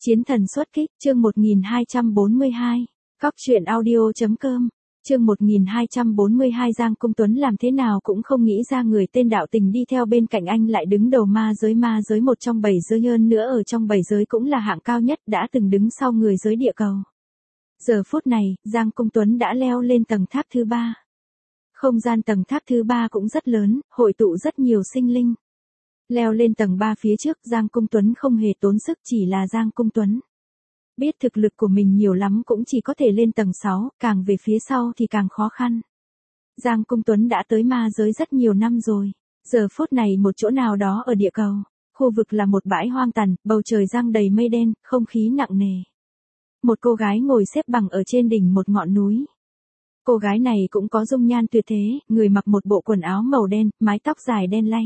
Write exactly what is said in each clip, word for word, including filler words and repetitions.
Chiến thần xuất kích, chương một nghìn hai trăm bốn mươi hai. Góc truyện audio.com. Chương một nghìn hai trăm bốn mươi hai. Giang Cung Tuấn làm thế nào cũng không nghĩ ra người tên đạo tình đi theo bên cạnh anh lại đứng đầu ma giới ma giới một trong bảy giới, hơn nữa ở trong bảy giới cũng là hạng cao nhất, đã từng đứng sau người giới địa cầu. Giờ phút này, Giang Cung Tuấn đã leo lên tầng tháp thứ ba. Không gian tầng tháp thứ ba cũng rất lớn, hội tụ rất nhiều sinh linh. Leo lên tầng ba phía trước, Giang Cung Tuấn không hề tốn sức, chỉ là Giang Cung Tuấn biết thực lực của mình nhiều lắm cũng chỉ có thể lên tầng sáu, càng về phía sau thì càng khó khăn. Giang Cung Tuấn đã tới ma giới rất nhiều năm rồi. Giờ phút này một chỗ nào đó ở địa cầu, khu vực là một bãi hoang tàn, bầu trời giăng đầy mây đen, không khí nặng nề. Một cô gái ngồi xếp bằng ở trên đỉnh một ngọn núi. Cô gái này cũng có dung nhan tuyệt thế, người mặc một bộ quần áo màu đen, mái tóc dài đen láy.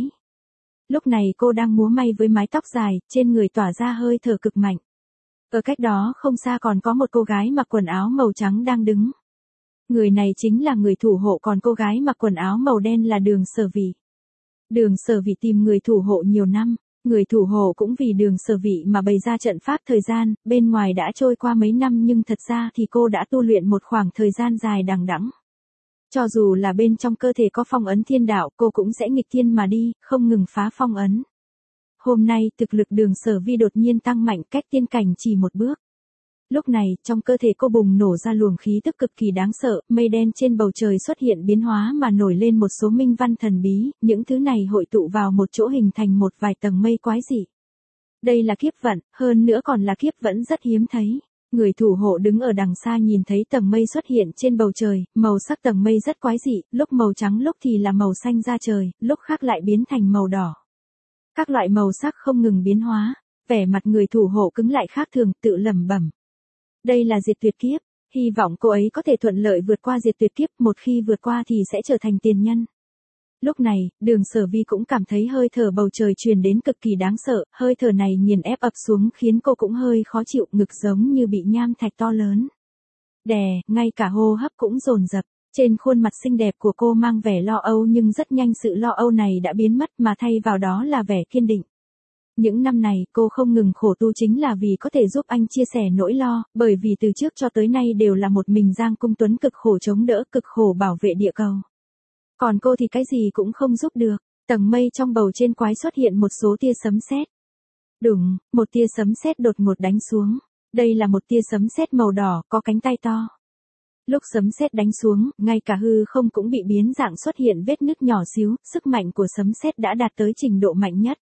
Lúc này cô đang múa may với mái tóc dài, trên người tỏa ra hơi thở cực mạnh. Ở cách đó không xa còn có một cô gái mặc quần áo màu trắng đang đứng. Người này chính là người thủ hộ, còn cô gái mặc quần áo màu đen là Đường Sở Vĩ. Đường Sở Vĩ tìm người thủ hộ nhiều năm, người thủ hộ cũng vì Đường Sở Vĩ mà bày ra trận pháp thời gian, bên ngoài đã trôi qua mấy năm nhưng thật ra thì cô đã tu luyện một khoảng thời gian dài đằng đẵng. Cho dù là bên trong cơ thể có phong ấn thiên đạo, cô cũng sẽ nghịch thiên mà đi, không ngừng phá phong ấn. Hôm nay, thực lực Đường Sở Vĩ đột nhiên tăng mạnh, cách tiên cảnh chỉ một bước. Lúc này, trong cơ thể cô bùng nổ ra luồng khí tức cực kỳ đáng sợ, mây đen trên bầu trời xuất hiện biến hóa mà nổi lên một số minh văn thần bí, những thứ này hội tụ vào một chỗ hình thành một vài tầng mây quái dị. Đây là kiếp vận, hơn nữa còn là kiếp vẫn rất hiếm thấy. Người thủ hộ đứng ở đằng xa nhìn thấy tầng mây xuất hiện trên bầu trời, màu sắc tầng mây rất quái dị, lúc màu trắng lúc thì là màu xanh da trời, lúc khác lại biến thành màu đỏ. Các loại màu sắc không ngừng biến hóa, vẻ mặt người thủ hộ cứng lại khác thường, tự lẩm bẩm. Đây là diệt tuyệt kiếp, hy vọng cô ấy có thể thuận lợi vượt qua diệt tuyệt kiếp, một khi vượt qua thì sẽ trở thành tiền nhân. Lúc này, Đường Sở Vĩ cũng cảm thấy hơi thở bầu trời truyền đến cực kỳ đáng sợ, hơi thở này nghiền ép ập xuống khiến cô cũng hơi khó chịu, ngực giống như bị nham thạch to lớn đè, ngay cả hô hấp cũng dồn dập. Trên khuôn mặt xinh đẹp của cô mang vẻ lo âu nhưng rất nhanh sự lo âu này đã biến mất mà thay vào đó là vẻ kiên định. Những năm này cô không ngừng khổ tu chính là vì có thể giúp anh chia sẻ nỗi lo, bởi vì từ trước cho tới nay đều là một mình Giang Cung Tuấn cực khổ chống đỡ, cực khổ bảo vệ địa cầu. Còn cô thì cái gì cũng không giúp được. Tầng mây trong bầu trên quái xuất hiện một số tia sấm sét. Đùng, một tia sấm sét đột ngột đánh xuống. Đây là một tia sấm sét màu đỏ, có cánh tay to. Lúc sấm sét đánh xuống, ngay cả hư không cũng bị biến dạng, xuất hiện vết nứt nhỏ xíu, sức mạnh của sấm sét đã đạt tới trình độ mạnh nhất.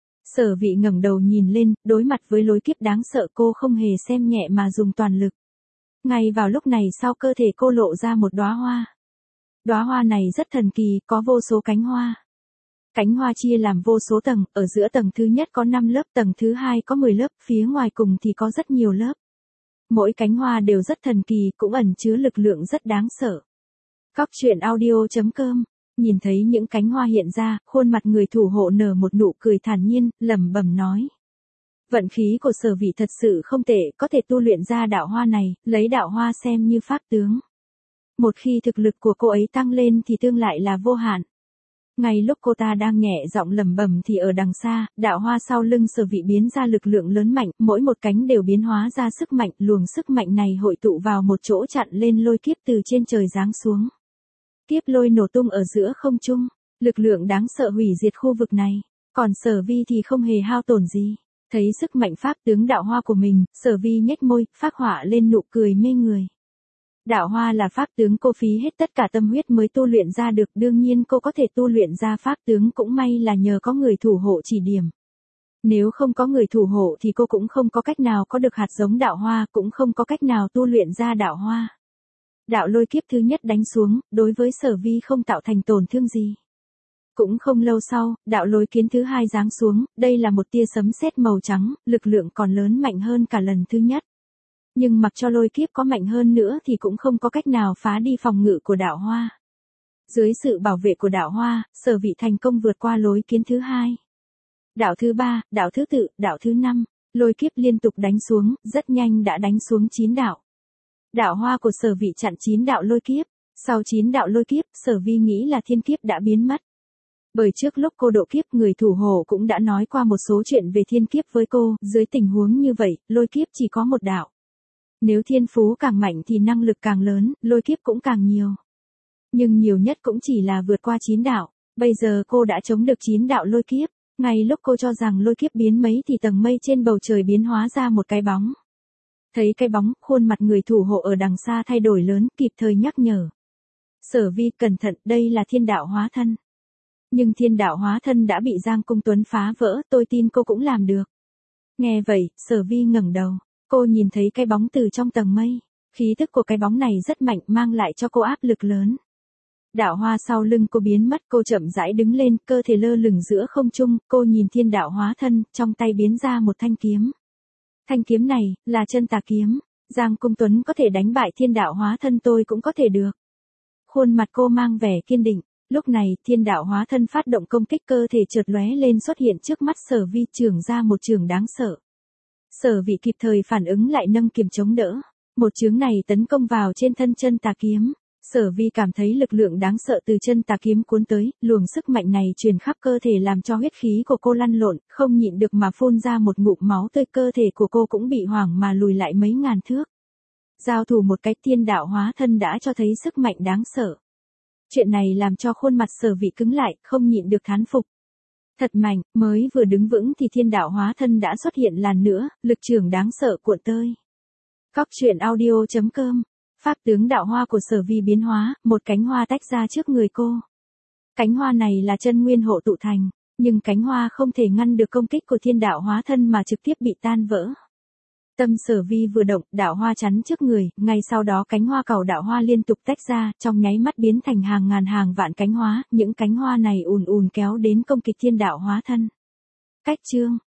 Sở Vĩ ngẩng đầu nhìn lên, đối mặt với lối kiếp đáng sợ cô không hề xem nhẹ mà dùng toàn lực. Ngay vào lúc này sau cơ thể cô lộ ra một đóa hoa. Đóa hoa này rất thần kỳ, có vô số cánh hoa. Cánh hoa chia làm vô số tầng, ở giữa tầng thứ nhất có năm lớp, tầng thứ hai có mười lớp, phía ngoài cùng thì có rất nhiều lớp. Mỗi cánh hoa đều rất thần kỳ, cũng ẩn chứa lực lượng rất đáng sợ. Góc truyện audio.com. Nhìn thấy những cánh hoa hiện ra, khuôn mặt người thủ hộ nở một nụ cười thản nhiên, lẩm bẩm nói. Vận khí của Sở Vĩ thật sự không tệ, có thể tu luyện ra đạo hoa này, lấy đạo hoa xem như pháp tướng. Một khi thực lực của cô ấy tăng lên thì tương lại là vô hạn. Ngay lúc cô ta đang nhẹ giọng lẩm bẩm thì ở đằng xa, đạo hoa sau lưng Sở Vĩ biến ra lực lượng lớn mạnh, mỗi một cánh đều biến hóa ra sức mạnh, luồng sức mạnh này hội tụ vào một chỗ chặn lên lôi kiếp từ trên trời giáng xuống. Kiếp lôi nổ tung ở giữa không trung, lực lượng đáng sợ hủy diệt khu vực này, còn Sở Vĩ thì không hề hao tổn gì. Thấy sức mạnh pháp tướng đạo hoa của mình, Sở Vĩ nhếch môi, phác họa lên nụ cười mê người. Đạo hoa là pháp tướng cô phí hết tất cả tâm huyết mới tu luyện ra được, đương nhiên cô có thể tu luyện ra pháp tướng cũng may là nhờ có người thủ hộ chỉ điểm. Nếu không có người thủ hộ thì cô cũng không có cách nào có được hạt giống đạo hoa, cũng không có cách nào tu luyện ra đạo hoa. Đạo lôi kiếp thứ nhất đánh xuống, đối với Sở Vĩ không tạo thành tổn thương gì. Cũng không lâu sau, đạo lôi kiến thứ hai giáng xuống, đây là một tia sấm sét màu trắng, lực lượng còn lớn mạnh hơn cả lần thứ nhất. Nhưng mặc cho lôi kiếp có mạnh hơn nữa thì cũng không có cách nào phá đi phòng ngự của đạo hoa. Dưới sự bảo vệ của đạo hoa, Sở Vĩ thành công vượt qua lôi kiến thứ hai. Đạo thứ ba, đạo thứ tự, đạo thứ năm, lôi kiếp liên tục đánh xuống, rất nhanh đã đánh xuống chín đạo. Đạo hoa của Sở Vĩ chặn chín đạo lôi kiếp, sau chín đạo lôi kiếp, Sở Vĩ nghĩ là thiên kiếp đã biến mất. Bởi trước lúc cô độ kiếp người thủ hộ cũng đã nói qua một số chuyện về thiên kiếp với cô, dưới tình huống như vậy, lôi kiếp chỉ có một đạo. Nếu thiên phú càng mạnh thì năng lực càng lớn, lôi kiếp cũng càng nhiều. Nhưng nhiều nhất cũng chỉ là vượt qua chín đạo, bây giờ cô đã chống được chín đạo lôi kiếp. Ngay lúc cô cho rằng lôi kiếp biến mấy thì tầng mây trên bầu trời biến hóa ra một cái bóng. Thấy cái bóng, khuôn mặt người thủ hộ ở đằng xa thay đổi lớn, kịp thời nhắc nhở. Sở Vi cẩn thận, đây là thiên đạo hóa thân. Nhưng thiên đạo hóa thân đã bị Giang Cung Tuấn phá vỡ, tôi tin cô cũng làm được. Nghe vậy, Sở Vi ngẩng đầu, cô nhìn thấy cái bóng từ trong tầng mây. Khí thức của cái bóng này rất mạnh, mang lại cho cô áp lực lớn. Đạo hoa sau lưng cô biến mất, cô chậm rãi đứng lên, cơ thể lơ lửng giữa không trung, cô nhìn thiên đạo hóa thân, trong tay biến ra một thanh kiếm. Thanh kiếm này, là chân tà kiếm. Giang Cung Tuấn có thể đánh bại thiên đạo hóa thân, tôi cũng có thể được. Khuôn mặt cô mang vẻ kiên định. Lúc này, thiên đạo hóa thân phát động công kích, cơ thể chợt lóe lên xuất hiện trước mắt Sở Vi, chưởng ra một chưởng đáng sợ. Sở Vi kịp thời phản ứng lại, nâng kiếm chống đỡ. Một chưởng này tấn công vào trên thân chân tà kiếm. Sở Vi cảm thấy lực lượng đáng sợ từ chân tà kiếm cuốn tới, luồng sức mạnh này truyền khắp cơ thể làm cho huyết khí của cô lăn lộn, không nhịn được mà phun ra một ngụm máu tươi, cơ thể của cô cũng bị hoảng mà lùi lại mấy ngàn thước. Giao thủ một cách, thiên đạo hóa thân đã cho thấy sức mạnh đáng sợ. Chuyện này làm cho khuôn mặt Sở Vi cứng lại, không nhịn được thán phục. Thật mạnh, mới vừa đứng vững thì thiên đạo hóa thân đã xuất hiện lần nữa, lực chưởng đáng sợ cuộn tới. Cóc truyện audio chấm com. Pháp tướng đạo hoa của Sở Vi biến hóa, một cánh hoa tách ra trước người cô. Cánh hoa này là chân nguyên hộ tụ thành, nhưng cánh hoa không thể ngăn được công kích của thiên đạo hóa thân mà trực tiếp bị tan vỡ. Tâm Sở Vi vừa động, đạo hoa chắn trước người, ngay sau đó cánh hoa cầu đạo hoa liên tục tách ra, trong nháy mắt biến thành hàng ngàn hàng vạn cánh hoa, những cánh hoa này ùn ùn kéo đến công kích thiên đạo hóa thân. Cách chương